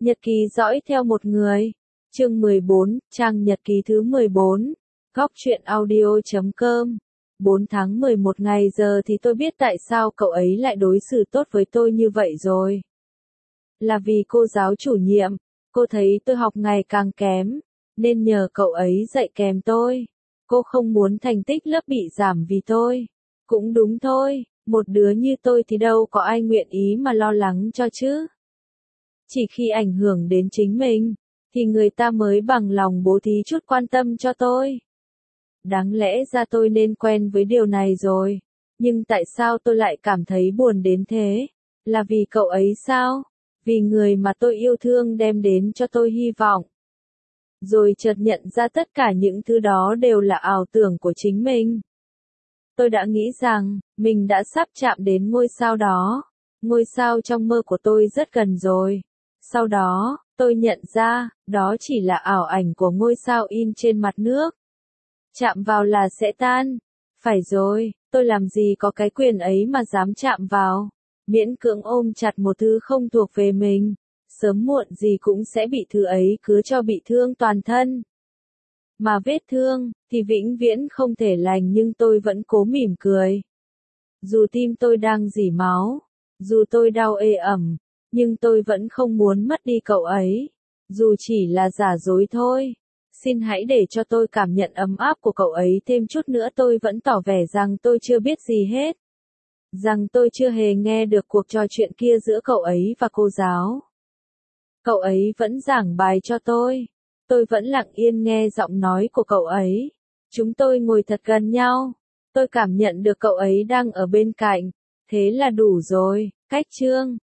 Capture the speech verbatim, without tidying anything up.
Nhật ký dõi theo một người. Chương mười bốn, trang nhật ký thứ mười bốn. Góc truyện audio chấm com. bốn tháng mười một ngày giờ thì tôi biết tại sao cậu ấy lại đối xử tốt với tôi như vậy rồi. Là vì cô giáo chủ nhiệm, cô thấy tôi học ngày càng kém, nên nhờ cậu ấy dạy kèm tôi. Cô không muốn thành tích lớp bị giảm vì tôi. Cũng đúng thôi, một đứa như tôi thì đâu có ai nguyện ý mà lo lắng cho chứ. Chỉ khi ảnh hưởng đến chính mình, thì người ta mới bằng lòng bố thí chút quan tâm cho tôi. Đáng lẽ ra tôi nên quen với điều này rồi, nhưng tại sao tôi lại cảm thấy buồn đến thế? Là vì cậu ấy sao? Vì người mà tôi yêu thương đem đến cho tôi hy vọng. Rồi chợt nhận ra tất cả những thứ đó đều là ảo tưởng của chính mình. Tôi đã nghĩ rằng, mình đã sắp chạm đến ngôi sao đó. Ngôi sao trong mơ của tôi rất gần rồi. Sau đó, tôi nhận ra, đó chỉ là ảo ảnh của ngôi sao in trên mặt nước. Chạm vào là sẽ tan. Phải rồi, tôi làm gì có cái quyền ấy mà dám chạm vào. Miễn cưỡng ôm chặt một thứ không thuộc về mình. Sớm muộn gì cũng sẽ bị thứ ấy cứ cho bị thương toàn thân. Mà vết thương, thì vĩnh viễn không thể lành nhưng tôi vẫn cố mỉm cười. Dù tim tôi đang rỉ máu, dù tôi đau ê ẩm, nhưng tôi vẫn không muốn mất đi cậu ấy. Dù chỉ là giả dối thôi. Xin hãy để cho tôi cảm nhận ấm áp của cậu ấy thêm chút nữa. Tôi vẫn tỏ vẻ rằng tôi chưa biết gì hết. Rằng tôi chưa hề nghe được cuộc trò chuyện kia giữa cậu ấy và cô giáo. Cậu ấy vẫn giảng bài cho tôi. Tôi vẫn lặng yên nghe giọng nói của cậu ấy. Chúng tôi ngồi thật gần nhau. Tôi cảm nhận được cậu ấy đang ở bên cạnh. Thế là đủ rồi. Cách chương.